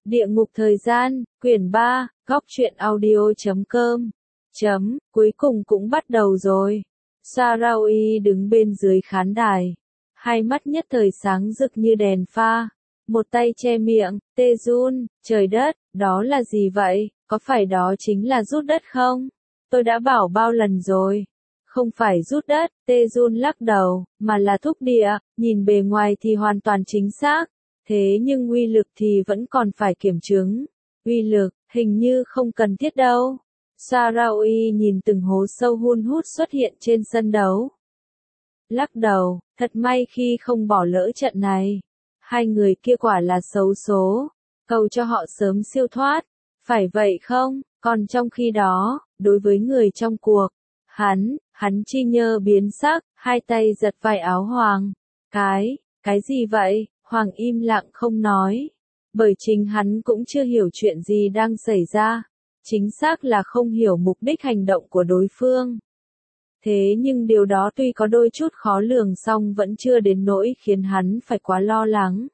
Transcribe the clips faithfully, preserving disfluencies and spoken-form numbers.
Địa ngục thời gian, quyển ba, góc truyện audio chấm com. Chấm, cuối cùng cũng bắt đầu rồi. Sarawi đứng bên dưới khán đài. Hai mắt nhất thời sáng rực như đèn pha. Một tay che miệng, tê run, trời đất, đó là gì vậy, có phải đó chính là rút đất không? Tôi đã bảo bao lần rồi. Không phải rút đất, tê run lắc đầu, mà là thúc địa, nhìn bề ngoài thì hoàn toàn chính xác. Thế nhưng uy lực thì vẫn còn phải kiểm chứng. Uy lực, hình như không cần thiết đâu. Sarawi nhìn từng hố sâu hun hút xuất hiện trên sân đấu. Lắc đầu, thật may khi không bỏ lỡ trận này. Hai người kia quả là xấu số. Cầu cho họ sớm siêu thoát. Phải vậy không? Còn trong khi đó, đối với người trong cuộc, hắn, hắn chi nhơ biến sắc, hai tay giật vai áo Hoàng. Cái, cái gì vậy? Hoàng im lặng không nói. Bởi chính hắn cũng chưa hiểu chuyện gì đang xảy ra. Chính xác là không hiểu mục đích hành động của đối phương. Thế nhưng điều đó tuy có đôi chút khó lường song vẫn chưa đến nỗi khiến hắn phải quá lo lắng.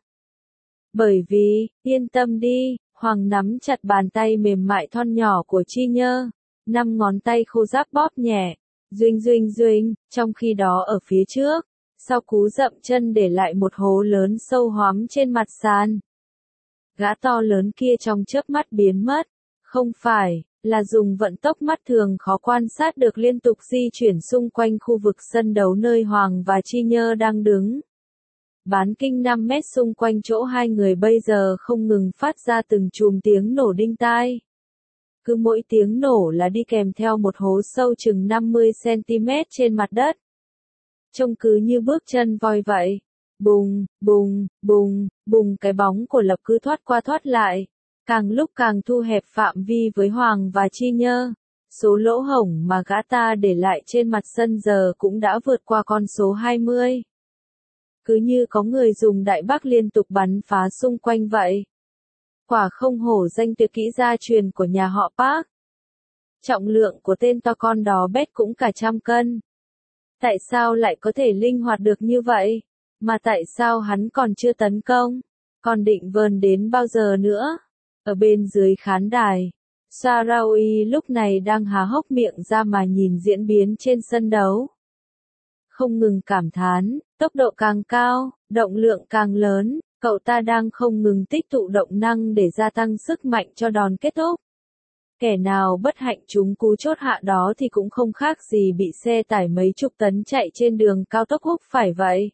Bởi vì, yên tâm đi, Hoàng nắm chặt bàn tay mềm mại thon nhỏ của Chi Nhơ. Năm ngón tay khô ráp bóp nhẹ. Duinh duinh duinh, trong khi đó ở phía trước. Sau cú dậm chân để lại một hố lớn sâu hoắm trên mặt sàn. Gã to lớn kia trong chớp mắt biến mất. Không phải, là dùng vận tốc mắt thường khó quan sát được liên tục di chuyển xung quanh khu vực sân đấu nơi Hoàng và Chi Nhơ đang đứng. Bán kinh năm mét xung quanh chỗ hai người bây giờ không ngừng phát ra từng chùm tiếng nổ đinh tai. Cứ mỗi tiếng nổ là đi kèm theo một hố sâu chừng năm mươi xăng-ti-mét trên mặt đất. Trông cứ như bước chân voi vậy. Bùng, bùng, bùng, bùng cái bóng của Lập cứ thoát qua thoát lại. Càng lúc càng thu hẹp phạm vi với Hoàng và Chi Nhơ. Số lỗ hổng mà gã ta để lại trên mặt sân giờ cũng đã vượt qua con số hai mươi. Cứ như có người dùng đại bác liên tục bắn phá xung quanh vậy. Quả không hổ danh tuyệt kỹ gia truyền của nhà họ Park. Trọng lượng của tên to con đó bét cũng cả trăm cân. Tại sao lại có thể linh hoạt được như vậy? Mà tại sao hắn còn chưa tấn công? Còn định vờn đến bao giờ nữa? Ở bên dưới khán đài, Sarawi lúc này đang há hốc miệng ra mà nhìn diễn biến trên sân đấu. Không ngừng cảm thán, tốc độ càng cao, động lượng càng lớn, cậu ta đang không ngừng tích tụ động năng để gia tăng sức mạnh cho đòn kết thúc. Kẻ nào bất hạnh trúng cú chốt hạ đó thì cũng không khác gì bị xe tải mấy chục tấn chạy trên đường cao tốc húc phải vậy.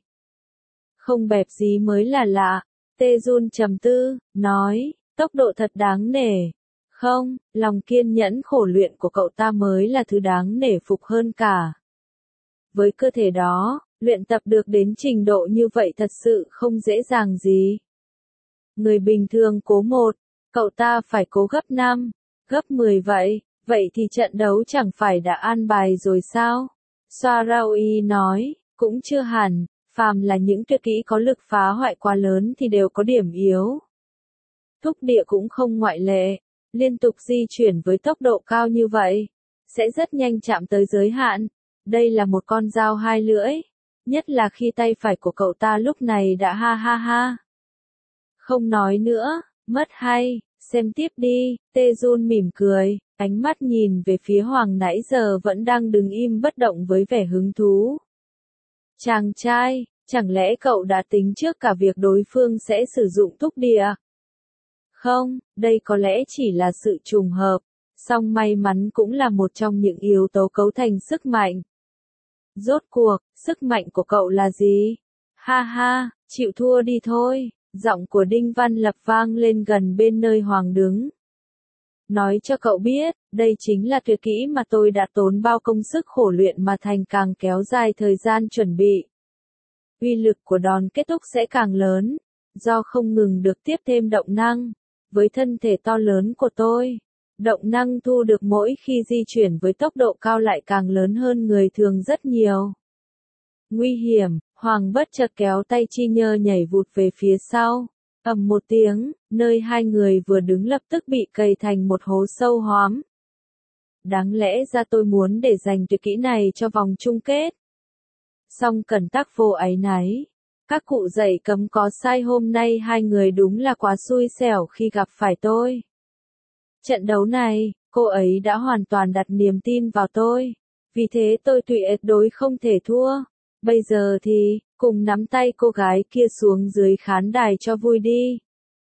Không bẹp gì mới là lạ, Tê Jun trầm tư, nói, tốc độ thật đáng nể. Không, lòng kiên nhẫn khổ luyện của cậu ta mới là thứ đáng nể phục hơn cả. Với cơ thể đó, luyện tập được đến trình độ như vậy thật sự không dễ dàng gì. Người bình thường cố một, cậu ta phải cố gấp năm, gấp mười vậy, vậy thì trận đấu chẳng phải đã an bài rồi sao? Sarawi nói, cũng chưa hẳn, phàm là những tuyệt kỹ có lực phá hoại quá lớn thì đều có điểm yếu. Thúc địa cũng không ngoại lệ, liên tục di chuyển với tốc độ cao như vậy, sẽ rất nhanh chạm tới giới hạn. Đây là một con dao hai lưỡi, nhất là khi tay phải của cậu ta lúc này đã ha ha ha. Không nói nữa, mất hay, xem tiếp đi, Tê Jun mỉm cười, ánh mắt nhìn về phía Hoàng nãy giờ vẫn đang đứng im bất động với vẻ hứng thú. Chàng trai, chẳng lẽ cậu đã tính trước cả việc đối phương sẽ sử dụng thúc địa? Không, đây có lẽ chỉ là sự trùng hợp, song may mắn cũng là một trong những yếu tố cấu thành sức mạnh. Rốt cuộc, sức mạnh của cậu là gì? Ha ha, chịu thua đi thôi, giọng của Đinh Văn Lập vang lên gần bên nơi Hoàng đứng. Nói cho cậu biết, đây chính là tuyệt kỹ mà tôi đã tốn bao công sức khổ luyện mà thành càng kéo dài thời gian chuẩn bị. Uy lực của đòn kết thúc sẽ càng lớn, do không ngừng được tiếp thêm động năng. Với thân thể to lớn của tôi, động năng thu được mỗi khi di chuyển với tốc độ cao lại càng lớn hơn người thường rất nhiều. Nguy hiểm, Hoàng bất chợt kéo tay Chi Nhơ nhảy vụt về phía sau. Ầm một tiếng, nơi hai người vừa đứng lập tức bị cày thành một hố sâu hoắm. Đáng lẽ ra tôi muốn để dành tuyệt kỹ này cho vòng chung kết. Song Cẩn Tắc vô áy náy. Các cụ dạy cấm có sai, hôm nay hai người đúng là quá xui xẻo khi gặp phải tôi. Trận đấu này, cô ấy đã hoàn toàn đặt niềm tin vào tôi. Vì thế tôi tuyệt đối không thể thua. Bây giờ thì, cùng nắm tay cô gái kia xuống dưới khán đài cho vui đi.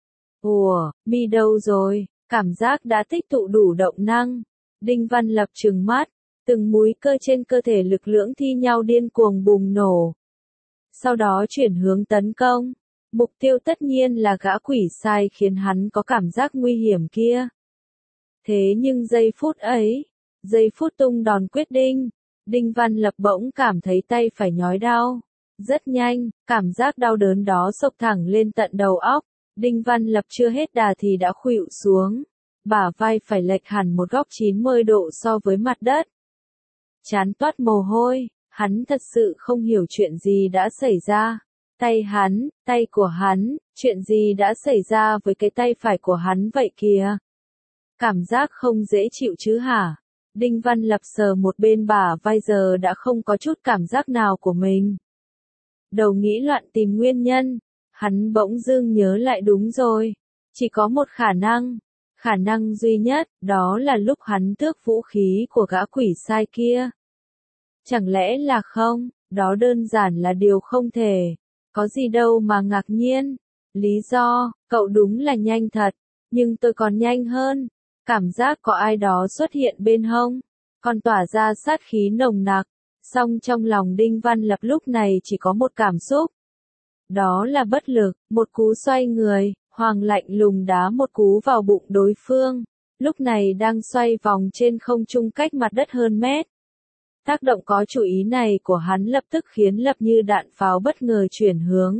Ủa, mi đâu rồi? Cảm giác đã tích tụ đủ động năng. Đinh Văn Lập trừng mắt, từng múi cơ trên cơ thể lực lưỡng thi nhau điên cuồng bùng nổ. Sau đó chuyển hướng tấn công. Mục tiêu tất nhiên là gã quỷ sai khiến hắn có cảm giác nguy hiểm kia. Thế nhưng giây phút ấy, giây phút tung đòn quyết định, Đinh Văn Lập bỗng cảm thấy tay phải nhói đau. Rất nhanh, cảm giác đau đớn đó xộc thẳng lên tận đầu óc. Đinh Văn Lập chưa hết đà thì đã khuỵu xuống. Bả vai phải lệch hẳn một góc chín mươi độ so với mặt đất. Chán toát mồ hôi, hắn thật sự không hiểu chuyện gì đã xảy ra. Tay hắn, tay của hắn, chuyện gì đã xảy ra với cái tay phải của hắn vậy kìa? Cảm giác không dễ chịu chứ hả? Đinh Văn Lập sờ một bên bả vai giờ đã không có chút cảm giác nào của mình. Đầu nghĩ loạn tìm nguyên nhân, hắn bỗng dưng nhớ lại đúng rồi. Chỉ có một khả năng, khả năng duy nhất, đó là lúc hắn tước vũ khí của gã quỷ sai kia. Chẳng lẽ là không, đó đơn giản là điều không thể. Có gì đâu mà ngạc nhiên. Lý do, cậu đúng là nhanh thật, nhưng tôi còn nhanh hơn. Cảm giác có ai đó xuất hiện bên hông, còn tỏa ra sát khí nồng nặc. Song trong lòng Đinh Văn Lập lúc này chỉ có một cảm xúc. Đó là bất lực, một cú xoay người, Hoàng lạnh lùng đá một cú vào bụng đối phương. Lúc này đang xoay vòng trên không trung cách mặt đất hơn mét. Tác động có chủ ý này của hắn lập tức khiến Lập như đạn pháo bất ngờ chuyển hướng.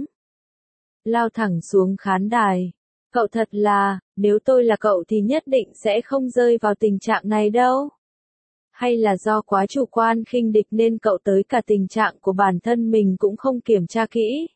Lao thẳng xuống khán đài. Cậu thật là, nếu tôi là cậu thì nhất định sẽ không rơi vào tình trạng này đâu. Hay là do quá chủ quan khinh địch nên cậu tới cả tình trạng của bản thân mình cũng không kiểm tra kỹ.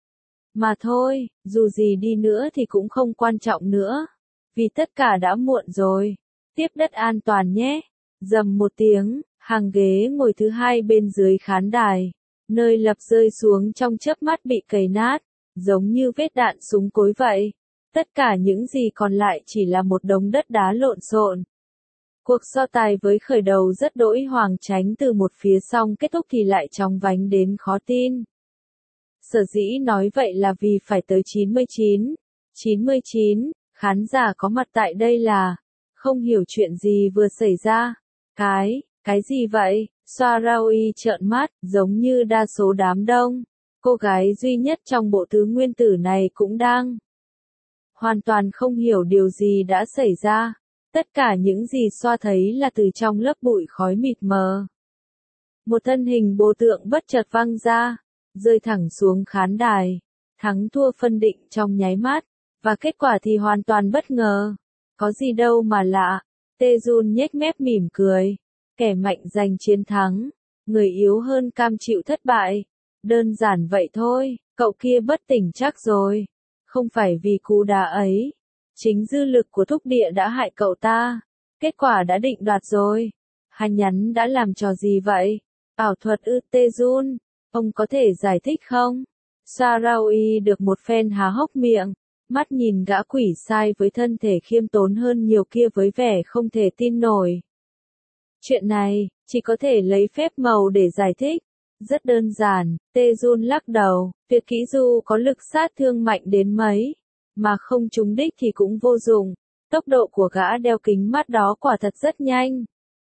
Mà thôi, dù gì đi nữa thì cũng không quan trọng nữa. Vì tất cả đã muộn rồi. Tiếp đất an toàn nhé. Dầm một tiếng, hàng ghế ngồi thứ hai bên dưới khán đài. Nơi Lập rơi xuống trong chớp mắt bị cày nát. Giống như vết đạn súng cối vậy. Tất cả những gì còn lại chỉ là một đống đất đá lộn xộn. Cuộc so tài với khởi đầu rất đỗi hoằng chánh từ một phía xong kết thúc thì lại chóng vánh đến khó tin. Sở dĩ nói vậy là vì phải tới chín mươi chín, chín mươi chín, khán giả có mặt tại đây là không hiểu chuyện gì vừa xảy ra. Cái, cái gì vậy? Sarawi trợn mắt, giống như đa số đám đông. Cô gái duy nhất trong bộ tứ nguyên tử này cũng đang hoàn toàn không hiểu điều gì đã xảy ra. Tất cả những gì xoa thấy là từ trong lớp bụi khói mịt mờ. Một thân hình bồ tượng bất chợt văng ra, rơi thẳng xuống khán đài. Thắng thua phân định trong nháy mắt, và kết quả thì hoàn toàn bất ngờ. Có gì đâu mà lạ. Tae Jun nhếch mép mỉm cười. Kẻ mạnh giành chiến thắng, người yếu hơn cam chịu thất bại. Đơn giản vậy thôi, cậu kia bất tỉnh chắc rồi. Không phải vì cú đá ấy. Chính dư lực của thúc địa đã hại cậu ta. Kết quả đã định đoạt rồi. Hắn nhắn đã làm trò gì vậy? Ảo thuật ư? Tae Jun, ông có thể giải thích không? Sarawi được một phen há hốc miệng, mắt nhìn gã quỷ sai với thân thể khiêm tốn hơn nhiều kia với vẻ không thể tin nổi. Chuyện này, chỉ có thể lấy phép màu để giải thích. Rất đơn giản, Tae Jun lắc đầu, tuyệt kỹ dù có lực sát thương mạnh đến mấy, mà không trúng đích thì cũng vô dụng. Tốc độ của gã đeo kính mắt đó quả thật rất nhanh.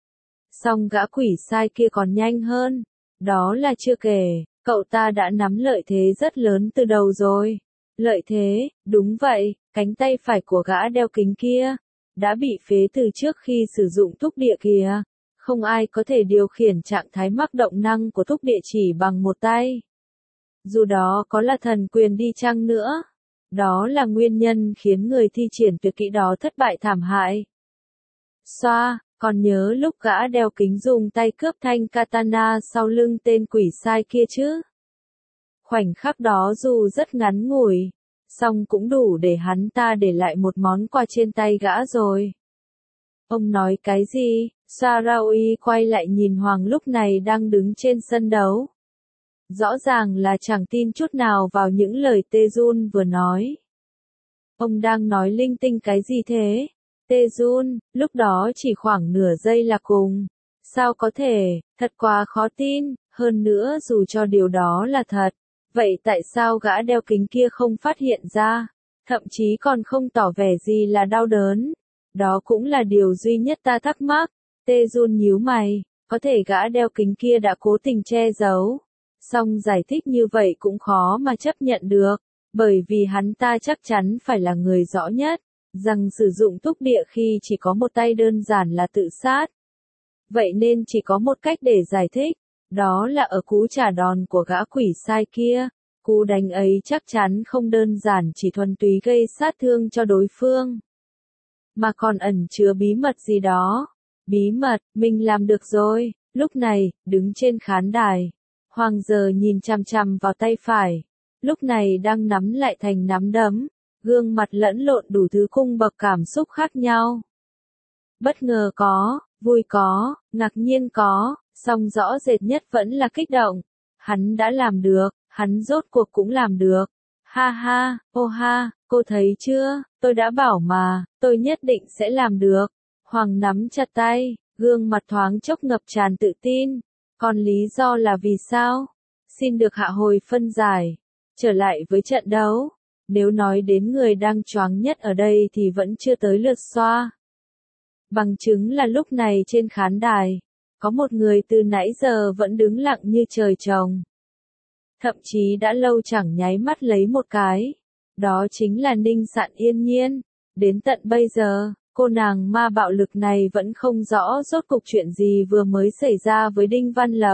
Song gã quỷ sai kia còn nhanh hơn. Đó là chưa kể, cậu ta đã nắm lợi thế rất lớn từ đầu rồi. Lợi thế, đúng vậy, cánh tay phải của gã đeo kính kia đã bị phế từ trước khi sử dụng thúc địa kìa. Không ai có thể điều khiển trạng thái mắc động năng của thúc địa chỉ bằng một tay. Dù đó có là thần quyền đi chăng nữa. Đó là nguyên nhân khiến người thi triển tuyệt kỹ đó thất bại thảm hại. Xoa, còn nhớ lúc gã đeo kính dùng tay cướp thanh katana sau lưng tên quỷ sai kia chứ? Khoảnh khắc đó dù rất ngắn ngủi, song cũng đủ để hắn ta để lại một món quà trên tay gã rồi. Ông nói cái gì? Sarawi quay lại nhìn Hoàng lúc này đang đứng trên sân đấu. rõ ràng là chẳng tin chút nào vào những lời Tê Jun vừa nói. Ông đang nói linh tinh cái gì thế? Tê Jun, lúc đó chỉ khoảng nửa giây là cùng. Sao có thể, thật quá khó tin, hơn nữa dù cho điều đó là thật. Vậy tại sao gã đeo kính kia không phát hiện ra? Thậm chí còn không tỏ vẻ gì là đau đớn. Đó cũng là điều duy nhất ta thắc mắc. Tê Jun nhíu mày, có thể gã đeo kính kia đã cố tình che giấu. Song giải thích như vậy cũng khó mà chấp nhận được, bởi vì hắn ta chắc chắn phải là người rõ nhất, rằng sử dụng túc địa khi chỉ có một tay đơn giản là tự sát. Vậy nên chỉ có một cách để giải thích, đó là ở cú trả đòn của gã quỷ sai kia. Cú đánh ấy chắc chắn không đơn giản chỉ thuần túy gây sát thương cho đối phương, mà còn ẩn chứa bí mật gì đó. Bí mật, mình làm được rồi. Lúc này, đứng trên khán đài, Hoàng giờ nhìn chằm chằm vào tay phải, lúc này đang nắm lại thành nắm đấm, gương mặt lẫn lộn đủ thứ cung bậc cảm xúc khác nhau. Bất ngờ có, vui có, ngạc nhiên có, song rõ rệt nhất vẫn là kích động. Hắn đã làm được, hắn rốt cuộc cũng làm được. Ha ha, ô ha, cô thấy chưa, tôi đã bảo mà, tôi nhất định sẽ làm được. Hoàng nắm chặt tay, gương mặt thoáng chốc ngập tràn tự tin. Còn lý do là vì sao? Xin được hạ hồi phân giải. Trở lại với trận đấu. Nếu nói đến người đang choáng nhất ở đây thì vẫn chưa tới lượt xoa. Bằng chứng là lúc này trên khán đài, có một người từ nãy giờ vẫn đứng lặng như trời trồng. Thậm chí đã lâu chẳng nháy mắt lấy một cái. Đó chính là Ninh Sạn Yên Nhiên. Đến tận bây giờ, cô nàng ma bạo lực này vẫn không rõ rốt cuộc chuyện gì vừa mới xảy ra với Đinh Văn Lập.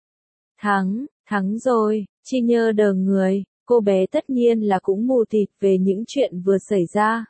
Thắng, thắng rồi, Chi Nhơ đờ người, cô bé tất nhiên là cũng mù tịt về những chuyện vừa xảy ra.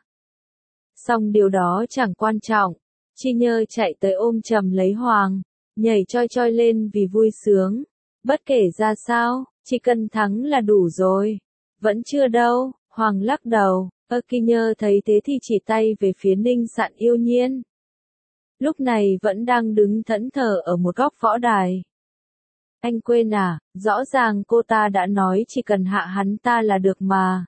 Song điều đó chẳng quan trọng, Chi Nhơ chạy tới ôm chầm lấy Hoàng, nhảy choi choi lên vì vui sướng. Bất kể ra sao, chỉ cần thắng là đủ rồi. Vẫn chưa đâu, Hoàng lắc đầu. Ơ Ki Nhơ thấy thế thì chỉ tay về phía Ninh Sạn Yêu Nhiên. Lúc này vẫn đang đứng thẫn thờ ở một góc võ đài. Anh quên à, rõ ràng cô ta đã nói chỉ cần hạ hắn ta là được mà.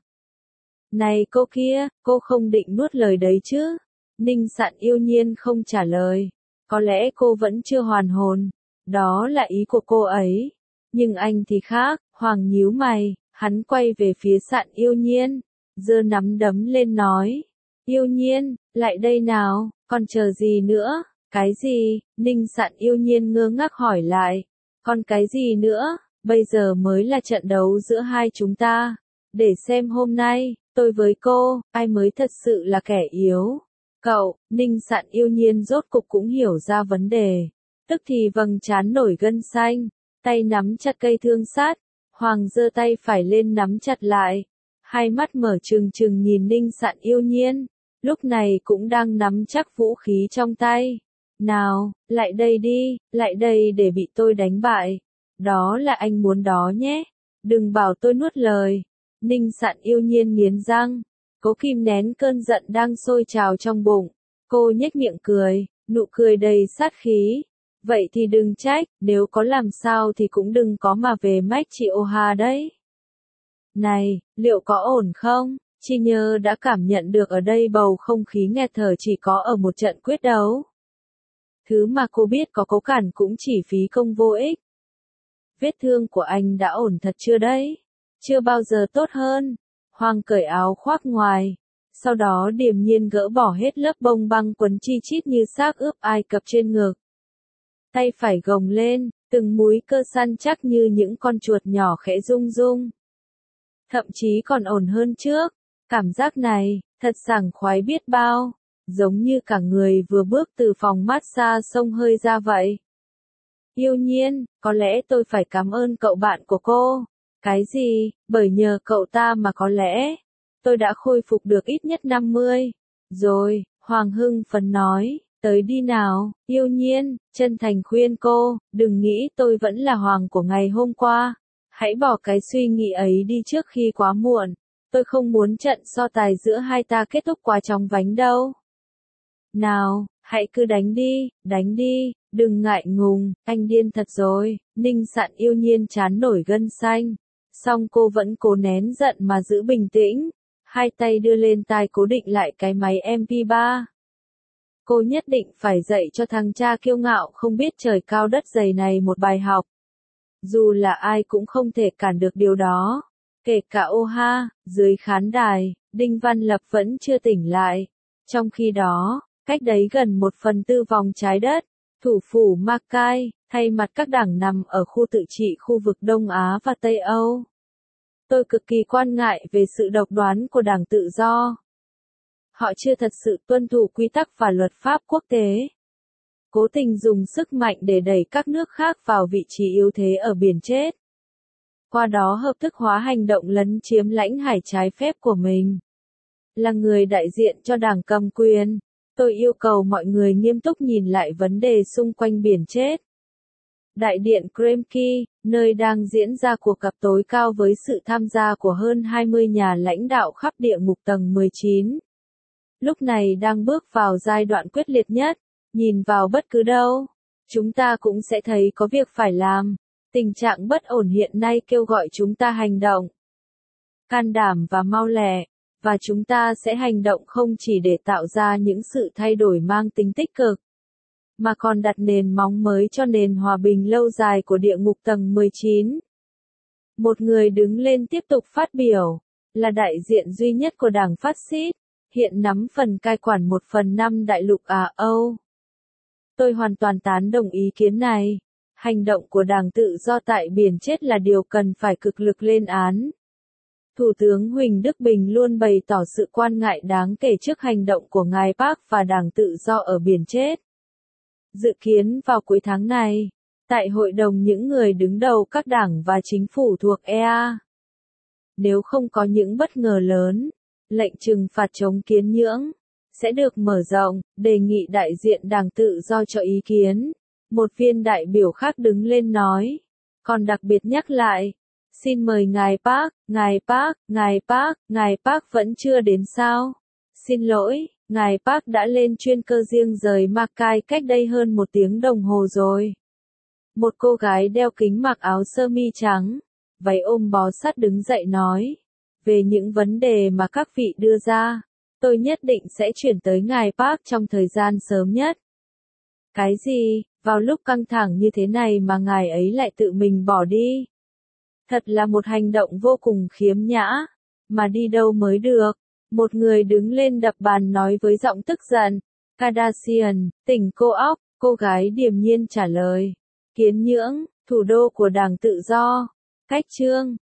Này cô kia, cô không định nuốt lời đấy chứ? Ninh Sạn Yêu Nhiên không trả lời. Có lẽ cô vẫn chưa hoàn hồn. Đó là ý của cô ấy. Nhưng anh thì khác, Hoàng nhíu mày, hắn quay về phía Sạn Yêu Nhiên. Giơ nắm đấm lên nói. Yêu Nhiên, lại đây nào, còn chờ gì nữa? Cái gì? Ninh Sạn Yêu Nhiên ngơ ngác hỏi lại. Còn cái gì nữa? Bây giờ mới là trận đấu giữa hai chúng ta. Để xem hôm nay, tôi với cô, ai mới thật sự là kẻ yếu. Cậu, Ninh Sạn Yêu Nhiên rốt cục cũng hiểu ra vấn đề. Tức thì vầng trán nổi gân xanh, tay nắm chặt cây thương sát. Hoàng giơ tay phải lên nắm chặt lại. Hai mắt mở trừng trừng nhìn Ninh Sạn Yêu Nhiên, lúc này cũng đang nắm chắc vũ khí trong tay. Nào, lại đây đi, lại đây để bị tôi đánh bại. Đó là anh muốn đó nhé. Đừng bảo tôi nuốt lời. Ninh Sạn Yêu Nhiên nghiến răng, cố kìm nén cơn giận đang sôi trào trong bụng. Cô nhếch miệng cười, nụ cười đầy sát khí. Vậy thì đừng trách, nếu có làm sao thì cũng đừng có mà về mách chị Ô Hà đấy. Này, liệu có ổn không? Chi Nhơ đã cảm nhận được ở đây bầu không khí nghẹt thở chỉ có ở một trận quyết đấu. Thứ mà cô biết có cố cản cũng chỉ phí công vô ích. Vết thương của anh đã ổn thật chưa đấy? Chưa bao giờ tốt hơn. Hoàng cởi áo khoác ngoài. Sau đó điềm nhiên gỡ bỏ hết lớp bông băng quấn chi chít như xác ướp Ai Cập trên ngực. Tay phải gồng lên, từng múi cơ săn chắc như những con chuột nhỏ khẽ rung rung. Thậm chí còn ổn hơn trước. Cảm giác này, thật sảng khoái biết bao. Giống như cả người vừa bước từ phòng massage xông hơi ra vậy. Yêu Nhiên, có lẽ tôi phải cảm ơn cậu bạn của cô. Cái gì, bởi nhờ cậu ta mà có lẽ tôi đã khôi phục được ít nhất năm mươi. Rồi, Hoàng hưng phấn nói, tới đi nào, Yêu Nhiên, chân thành khuyên cô, đừng nghĩ tôi vẫn là Hoàng của ngày hôm qua. Hãy bỏ cái suy nghĩ ấy đi trước khi quá muộn. Tôi không muốn trận so tài giữa hai ta kết thúc quá chóng vánh đâu. Nào, Hãy cứ đánh đi, đánh đi, đừng ngại ngùng, anh điên thật rồi. Ninh Sạn yêu nhiên chán nổi gân xanh. Song cô vẫn cố nén giận mà giữ bình tĩnh. Hai tay đưa lên tai cố định lại cái máy em pê ba. Cô nhất định phải dạy cho thằng cha kiêu ngạo không biết trời cao đất dày này một bài học. Dù là ai cũng không thể cản được điều đó. Kể cả ô ha, dưới khán đài, Đinh Văn Lập vẫn chưa tỉnh lại. Trong khi đó, cách đấy gần một phần tư vòng trái đất, thủ phủ Mackay, thay mặt các đảng nằm ở khu tự trị khu vực Đông Á và Tây Âu. Tôi cực kỳ quan ngại về sự độc đoán của Đảng Tự Do. Họ chưa thật sự tuân thủ quy tắc và luật pháp quốc tế. Cố tình dùng sức mạnh để đẩy các nước khác vào vị trí yếu thế ở biển chết. Qua đó hợp thức hóa hành động lấn chiếm lãnh hải trái phép của mình. Là người đại diện cho đảng cầm quyền, tôi yêu cầu mọi người nghiêm túc nhìn lại vấn đề xung quanh biển chết. Đại điện Kremlin, nơi đang diễn ra cuộc gặp tối cao với sự tham gia của hơn hai mươi nhà lãnh đạo khắp địa ngục tầng mười chín. Lúc này đang bước vào giai đoạn quyết liệt nhất, nhìn vào bất cứ đâu, chúng ta cũng sẽ thấy có việc phải làm. Tình trạng bất ổn hiện nay kêu gọi chúng ta hành động. Can đảm và mau lẹ, và chúng ta sẽ hành động không chỉ để tạo ra những sự thay đổi mang tính tích cực, mà còn đặt nền móng mới cho nền hòa bình lâu dài của địa ngục tầng mười chín. Một người đứng lên tiếp tục phát biểu, là đại diện duy nhất của đảng Phát xít, hiện nắm phần cai quản một phần năm đại lục Á Âu. Tôi hoàn toàn tán đồng ý kiến này. Hành động của Đảng Tự Do tại biển chết là điều cần phải cực lực lên án. Thủ tướng Huỳnh Đức Bình luôn bày tỏ sự quan ngại đáng kể trước hành động của ngài Park và Đảng Tự Do ở biển chết. Dự kiến vào cuối tháng này, tại hội đồng những người đứng đầu các đảng và chính phủ thuộc e a, nếu không có những bất ngờ lớn, lệnh trừng phạt chống kiến nhưỡng sẽ được mở rộng, đề nghị đại diện Đảng Tự Do cho ý kiến. Một viên đại biểu khác đứng lên nói, còn đặc biệt nhắc lại, xin mời ngài Park, ngài Park, ngài Park, ngài Park vẫn chưa đến sao? Xin lỗi, ngài Park đã lên chuyên cơ riêng rời Mackay cách đây hơn một tiếng đồng hồ rồi. Một cô gái đeo kính mặc áo sơ mi trắng, váy ôm bó sát đứng dậy nói, về những vấn đề mà các vị đưa ra, tôi nhất định sẽ chuyển tới ngài Park trong thời gian sớm nhất. Cái gì? Vào lúc căng thẳng như thế này mà ngài ấy lại tự mình bỏ đi. Thật là một hành động vô cùng khiếm nhã, mà đi đâu mới được. Một người đứng lên đập bàn nói với giọng tức giận, Kardashian, tỉnh cô óc, cô gái điềm nhiên trả lời. Kiến Nhưỡng, thủ đô của Đảng Tự Do. Cách chương